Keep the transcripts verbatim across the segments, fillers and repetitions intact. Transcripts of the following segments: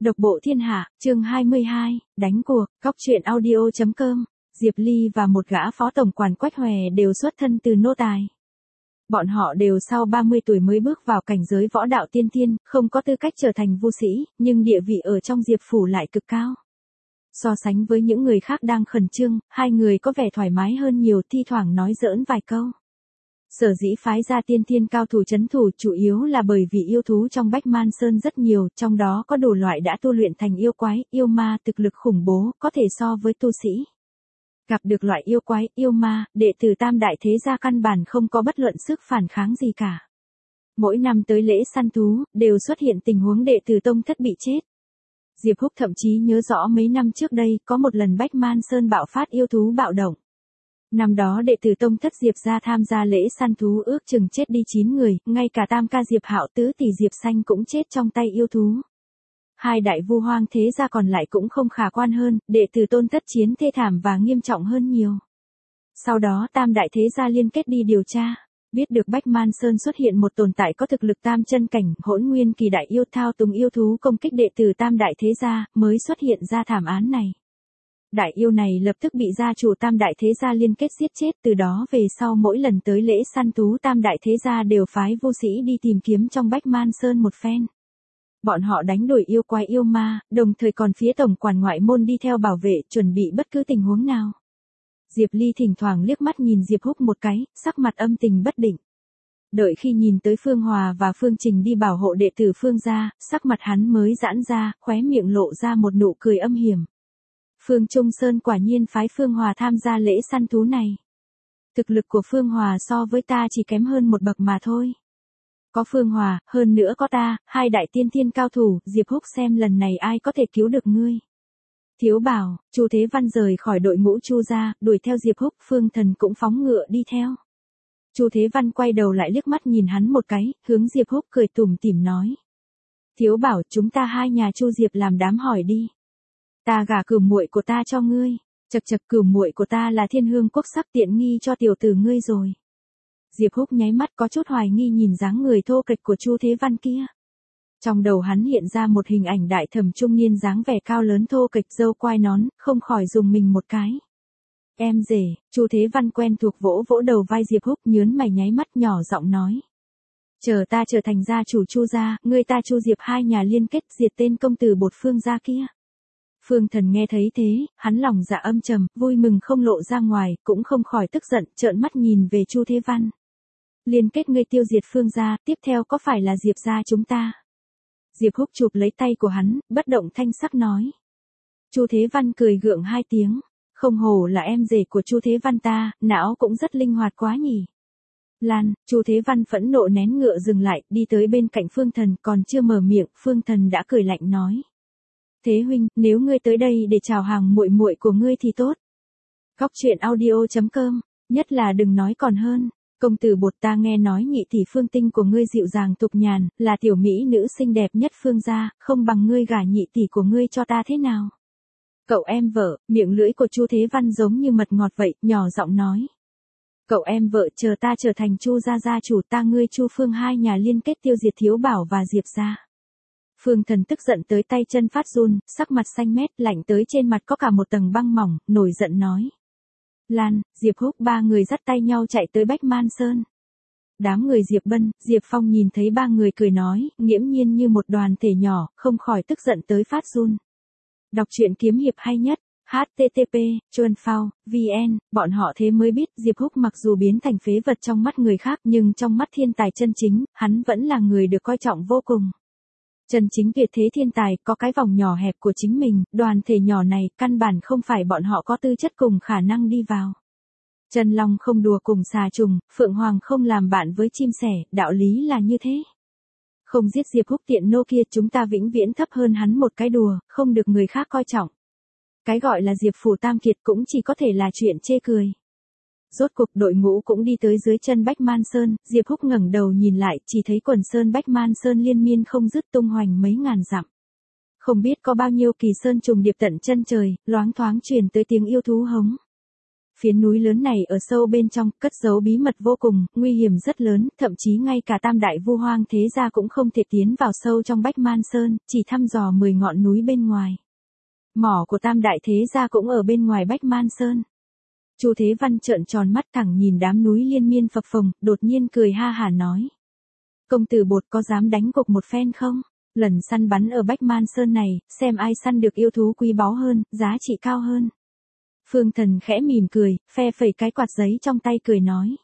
Độc bộ thiên hạ, chương hai mươi hai, đánh cuộc, góc truyện audio chấm com. Diệp Ly và một gã phó tổng quản Quách Hòe đều xuất thân từ nô tài. Bọn họ đều sau ba mươi tuổi mới bước vào cảnh giới võ đạo tiên tiên, không có tư cách trở thành vu sĩ, nhưng địa vị ở trong Diệp phủ lại cực cao. So sánh với những người khác đang khẩn trương, hai người có vẻ thoải mái hơn nhiều, thi thoảng nói giỡn vài câu. Sở dĩ phái ra tiên thiên cao thủ trấn thủ chủ yếu là bởi vì yêu thú trong Bách Man Sơn rất nhiều, trong đó có đủ loại đã tu luyện thành yêu quái, yêu ma thực lực khủng bố, có thể so với tu sĩ. Gặp được loại yêu quái, yêu ma, đệ tử Tam Đại Thế Gia căn bản không có bất luận sức phản kháng gì cả. Mỗi năm tới lễ săn thú, đều xuất hiện tình huống đệ tử tông thất bị chết. Diệp Húc thậm chí nhớ rõ mấy năm trước đây, có một lần Bách Man Sơn bạo phát yêu thú bạo động. Năm đó đệ tử tông thất Diệp gia tham gia lễ săn thú ước chừng chết đi chín người, ngay cả tam ca Diệp Hạo tứ tỷ Diệp Xanh cũng chết trong tay yêu thú. Hai đại vu hoang thế gia còn lại cũng không khả quan hơn, đệ tử tôn thất chiến thê thảm và nghiêm trọng hơn nhiều. Sau đó tam đại thế gia liên kết đi điều tra, biết được Bách Man Sơn xuất hiện một tồn tại có thực lực tam chân cảnh, hỗn nguyên kỳ đại yêu thao túng yêu thú công kích đệ tử tam đại thế gia, mới xuất hiện ra thảm án này. Đại yêu này lập tức bị gia chủ tam đại thế gia liên kết giết chết, từ đó về sau mỗi lần tới lễ săn thú tam đại thế gia đều phái vô sĩ đi tìm kiếm trong Bách Man Sơn một phen. Bọn họ đánh đuổi yêu quái yêu ma, đồng thời còn phía tổng quản ngoại môn đi theo bảo vệ, chuẩn bị bất cứ tình huống nào. Diệp Ly thỉnh thoảng liếc mắt nhìn Diệp Húc một cái, sắc mặt âm tình bất định. Đợi khi nhìn tới Phương Hòa và Phương Trình đi bảo hộ đệ tử Phương gia, sắc mặt hắn mới giãn ra, khóe miệng lộ ra một nụ cười âm hiểm. Phương Trung Sơn quả nhiên phái Phương Hòa tham gia lễ săn thú này. Thực lực của Phương Hòa so với ta chỉ kém hơn một bậc mà thôi. Có Phương Hòa, hơn nữa có ta, hai đại tiên thiên cao thủ, Diệp Húc xem lần này ai có thể cứu được ngươi. Thiếu bảo, Chu Thế Văn rời khỏi đội ngũ Chu gia, đuổi theo Diệp Húc, Phương Thần cũng phóng ngựa đi theo. Chu Thế Văn quay đầu lại liếc mắt nhìn hắn một cái, hướng Diệp Húc cười tủm tỉm nói. Thiếu bảo, chúng ta hai nhà Chu Diệp làm đám hỏi đi. Ta gả cửu muội của ta cho ngươi, chậc chậc cửu muội của ta là Thiên Hương quốc sắc tiện nghi cho tiểu tử ngươi rồi. Diệp Húc nháy mắt có chút hoài nghi nhìn dáng người thô kệch của Chu Thế Văn kia. Trong đầu hắn hiện ra một hình ảnh đại thẩm trung niên dáng vẻ cao lớn thô kệch râu quai nón, không khỏi dùng mình một cái. Em rể, Chu Thế Văn quen thuộc vỗ vỗ đầu vai Diệp Húc nhớn mày nháy mắt nhỏ giọng nói. Chờ ta trở thành gia chủ Chu gia, ngươi ta Chu Diệp hai nhà liên kết diệt tên công tử bột Phương gia kia. Phương Thần nghe thấy thế, hắn lòng dạ âm trầm, vui mừng không lộ ra ngoài, cũng không khỏi tức giận, trợn mắt nhìn về Chu Thế Văn. Liên kết ngươi tiêu diệt Phương gia, tiếp theo có phải là Diệp gia chúng ta? Diệp Húc chụp lấy tay của hắn, bất động thanh sắc nói. Chu Thế Văn cười gượng hai tiếng, không hổ là em rể của Chu Thế Văn ta, não cũng rất linh hoạt quá nhỉ. Lan, Chu Thế Văn phẫn nộ nén ngựa dừng lại, đi tới bên cạnh Phương Thần, còn chưa mở miệng, Phương Thần đã cười lạnh nói. Thế huynh, nếu ngươi tới đây để chào hàng muội muội của ngươi thì tốt. Góc truyện audio chấm com, nhất là đừng nói còn hơn. Công tử bột ta nghe nói nhị tỷ Phương Tinh của ngươi dịu dàng tục nhàn, là tiểu mỹ nữ xinh đẹp nhất Phương gia, không bằng ngươi gả nhị tỷ của ngươi cho ta thế nào? Cậu em vợ, miệng lưỡi của Chu Thế Văn giống như mật ngọt vậy, nhỏ giọng nói. Cậu em vợ, chờ ta trở thành Chu gia gia chủ, ta ngươi Chu Phương hai nhà liên kết tiêu diệt Thiếu Bảo và Diệp gia. Phương Thần tức giận tới tay chân phát run, sắc mặt xanh mét, lạnh tới trên mặt có cả một tầng băng mỏng, nổi giận nói. Lan, Diệp Húc ba người dắt tay nhau chạy tới Bách Man Sơn. Đám người Diệp Bân, Diệp Phong nhìn thấy ba người cười nói, nghiễm nhiên như một đoàn thể nhỏ, không khỏi tức giận tới phát run. Đọc truyện kiếm hiệp hay nhất, H T T P, Chuan Phao, V N, bọn họ thế mới biết Diệp Húc mặc dù biến thành phế vật trong mắt người khác nhưng trong mắt thiên tài chân chính, hắn vẫn là người được coi trọng vô cùng. Chân chính tuyệt thế thiên tài, có cái vòng nhỏ hẹp của chính mình, đoàn thể nhỏ này, căn bản không phải bọn họ có tư chất cùng khả năng đi vào. Chân long không đùa cùng xà trùng, phượng hoàng không làm bạn với chim sẻ, đạo lý là như thế. Không giết Diệp Húc tiện nô kia, chúng ta vĩnh viễn thấp hơn hắn một cái đùa, không được người khác coi trọng. Cái gọi là Diệp phủ tam kiệt cũng chỉ có thể là chuyện chê cười. Rốt cuộc đội ngũ cũng đi tới dưới chân Bách Man Sơn, Diệp Húc ngẩng đầu nhìn lại, chỉ thấy quần sơn Bách Man Sơn liên miên không dứt tung hoành mấy ngàn dặm. Không biết có bao nhiêu kỳ sơn trùng điệp tận chân trời, loáng thoáng truyền tới tiếng yêu thú hống. Phiến núi lớn này ở sâu bên trong, cất giấu bí mật vô cùng, nguy hiểm rất lớn, thậm chí ngay cả tam đại vu hoang thế gia cũng không thể tiến vào sâu trong Bách Man Sơn, chỉ thăm dò mười ngọn núi bên ngoài. Mỏ của tam đại thế gia cũng ở bên ngoài Bách Man Sơn. Chu Thế Văn trợn tròn mắt thẳng nhìn đám núi liên miên phập phồng, đột nhiên cười ha hả nói. Công tử Bột có dám đánh cuộc một phen không? Lần săn bắn ở Bách Man Sơn này, xem ai săn được yêu thú quý báu hơn, giá trị cao hơn. Phương Thần khẽ mỉm cười, phe phẩy cái quạt giấy trong tay cười nói.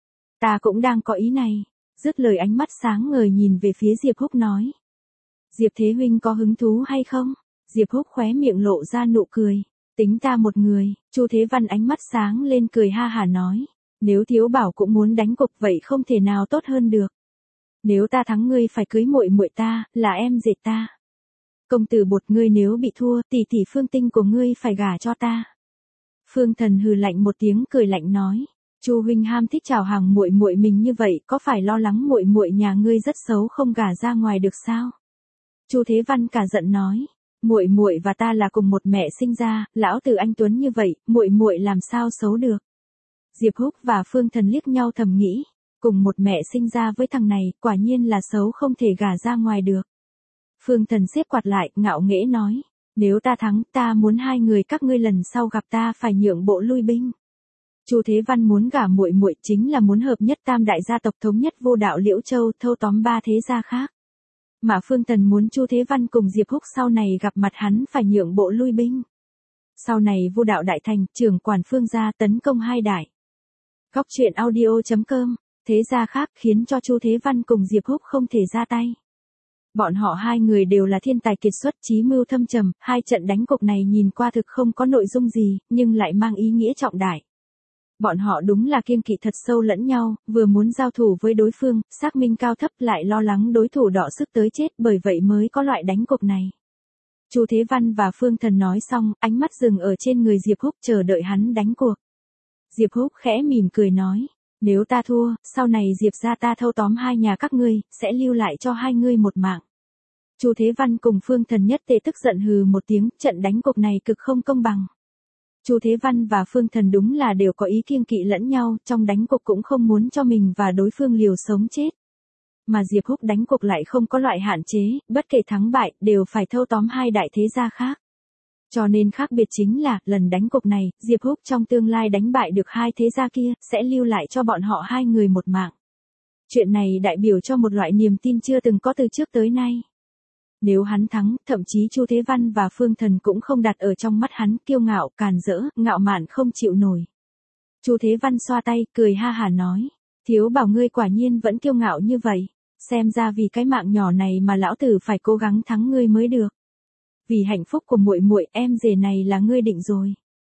Ta cũng đang có ý này. Dứt lời ánh mắt sáng ngời nhìn về phía Diệp Húc nói. Diệp Thế Huynh có hứng thú hay không? Diệp Húc khóe miệng lộ ra nụ cười. Tính ta một người, Chu Thế Văn ánh mắt sáng lên cười ha hả nói. Nếu Thiếu Bảo cũng muốn đánh cuộc vậy không thể nào tốt hơn được. Nếu ta thắng ngươi phải cưới muội muội ta, là em dệt ta. Công tử Bột ngươi nếu bị thua, tỷ tỷ Phương Tinh của ngươi phải gả cho ta. Phương Thần hừ lạnh một tiếng cười lạnh nói, Chu huynh ham thích chào hàng muội muội mình như vậy, có phải lo lắng muội muội nhà ngươi rất xấu không gả ra ngoài được sao? Chu Thế Văn cả giận nói, muội muội và ta là cùng một mẹ sinh ra, lão tử anh tuấn như vậy, muội muội làm sao xấu được? Diệp Húc và Phương Thần liếc nhau thầm nghĩ, cùng một mẹ sinh ra với thằng này, quả nhiên là xấu không thể gả ra ngoài được. Phương Thần xếp quạt lại, ngạo nghễ nói, nếu ta thắng, ta muốn hai người các ngươi lần sau gặp ta phải nhượng bộ lui binh. Chu Thế Văn muốn gả muội muội chính là muốn hợp nhất tam đại gia tộc thống nhất Vô Đạo Liễu Châu, thâu tóm ba thế gia khác. Mà Phương Thần muốn Chu Thế Văn cùng Diệp Húc sau này gặp mặt hắn phải nhượng bộ lui binh. Sau này Vô Đạo đại thành, trưởng quản Phương gia tấn công hai đại. Góc truyện audio chấm com, thế gia khác khiến cho Chu Thế Văn cùng Diệp Húc không thể ra tay. Bọn họ hai người đều là thiên tài kiệt xuất, chí mưu thâm trầm, hai trận đánh cuộc này nhìn qua thực không có nội dung gì, nhưng lại mang ý nghĩa trọng đại. Bọn họ đúng là kiêng kỵ thật sâu lẫn nhau, vừa muốn giao thủ với đối phương, xác minh cao thấp lại lo lắng đối thủ đọ sức tới chết, bởi vậy mới có loại đánh cuộc này. Chu Thế Văn và Phương Thần nói xong, ánh mắt dừng ở trên người Diệp Húc chờ đợi hắn đánh cuộc. Diệp Húc khẽ mỉm cười nói, nếu ta thua, sau này Diệp gia ta thâu tóm hai nhà các ngươi, sẽ lưu lại cho hai ngươi một mạng. Chu Thế Văn cùng Phương Thần nhất tề tức giận hừ một tiếng, trận đánh cuộc này cực không công bằng. Chu Thế Văn và Phương Thần đúng là đều có ý kiêng kỵ lẫn nhau, trong đánh cuộc cũng không muốn cho mình và đối phương liều sống chết. Mà Diệp Húc đánh cuộc lại không có loại hạn chế, bất kể thắng bại, đều phải thâu tóm hai đại thế gia khác. Cho nên khác biệt chính là, lần đánh cuộc này, Diệp Húc trong tương lai đánh bại được hai thế gia kia, sẽ lưu lại cho bọn họ hai người một mạng. Chuyện này đại biểu cho một loại niềm tin chưa từng có từ trước tới nay. Nếu hắn thắng, thậm chí Chu Thế Văn và Phương Thần cũng không đặt ở trong mắt hắn, kiêu ngạo, càn rỡ, ngạo mạn không chịu nổi. Chu Thế Văn xoa tay, cười ha hả nói, Thiếu Bảo ngươi quả nhiên vẫn kiêu ngạo như vậy, xem ra vì cái mạng nhỏ này mà lão tử phải cố gắng thắng ngươi mới được. Vì hạnh phúc của muội muội, em rể này là ngươi định rồi.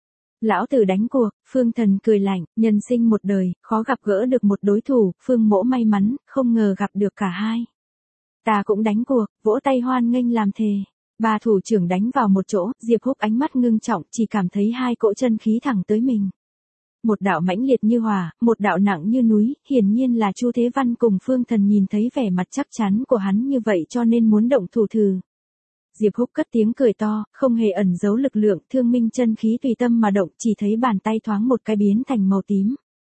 Lão tử đánh cuộc, Phương Thần cười lạnh, nhân sinh một đời, khó gặp gỡ được một đối thủ, Phương Mỗ may mắn, không ngờ gặp được cả hai. Ta cũng đánh cuộc, vỗ tay hoan nghênh làm thề. Ba thủ trưởng đánh vào một chỗ, Diệp Húc ánh mắt ngưng trọng, chỉ cảm thấy hai cỗ chân khí thẳng tới mình. Một đạo mãnh liệt như hỏa, một đạo nặng như núi, hiển nhiên là Chu Thế Văn cùng Phương Thần nhìn thấy vẻ mặt chắc chắn của hắn như vậy cho nên muốn động thủ thử. Diệp Húc cất tiếng cười to, không hề ẩn giấu lực lượng, thương minh chân khí tùy tâm mà động, chỉ thấy bàn tay thoáng một cái biến thành màu tím.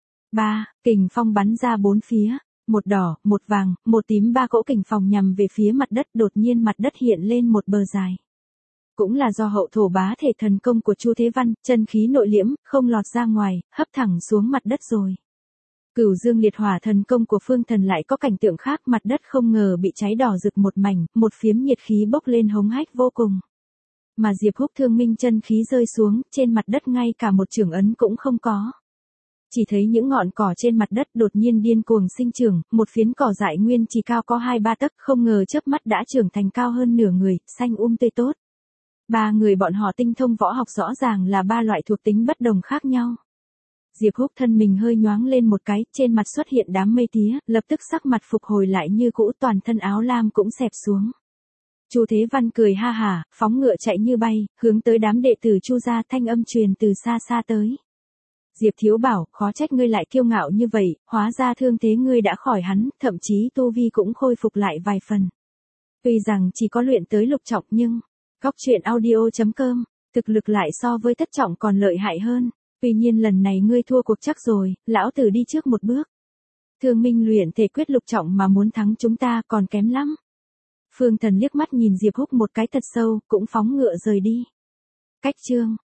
Ba, kình phong bắn ra bốn phía, một đỏ, một vàng, một tím, ba cỗ kình phong nhằm về phía mặt đất, đột nhiên mặt đất hiện lên một bờ dài. Cũng là do hậu thổ bá thể thần công của Chu Thế Văn, chân khí nội liễm, không lọt ra ngoài, hấp thẳng xuống mặt đất rồi. Cửu Dương liệt hỏa thần công của Phương Thần lại có cảnh tượng khác, mặt đất không ngờ bị cháy đỏ rực một mảnh, một phiếm nhiệt khí bốc lên hống hách vô cùng. Mà Diệp Húc thương minh chân khí rơi xuống, trên mặt đất ngay cả một chưởng ấn cũng không có. Chỉ thấy những ngọn cỏ trên mặt đất đột nhiên điên cuồng sinh trưởng, một phiến cỏ dại nguyên chỉ cao có hai ba tấc, không ngờ chớp mắt đã trưởng thành cao hơn nửa người, xanh um tươi tốt. Ba người bọn họ tinh thông võ học rõ ràng là ba loại thuộc tính bất đồng khác nhau. Diệp Húc thân mình hơi nhoáng lên một cái, trên mặt xuất hiện đám mây tía, lập tức sắc mặt phục hồi lại như cũ, toàn thân áo lam cũng xẹp xuống. Chu Thế Văn cười ha hả, phóng ngựa chạy như bay, hướng tới đám đệ tử Chu gia, thanh âm truyền từ xa xa tới. Diệp Thiếu Bảo, khó trách ngươi lại kiêu ngạo như vậy, hóa ra thương thế ngươi đã khỏi hắn, thậm chí tu vi cũng khôi phục lại vài phần. Tuy rằng chỉ có luyện tới lục trọng nhưng, góc truyện audio chấm com, thực lực lại so với thất trọng còn lợi hại hơn. Tuy nhiên lần này ngươi thua cuộc chắc rồi, lão tử đi trước một bước. Thương Minh luyện thể quyết lục trọng mà muốn thắng chúng ta còn kém lắm. Phương Thần liếc mắt nhìn Diệp Húc một cái thật sâu, cũng phóng ngựa rời đi. Cách chương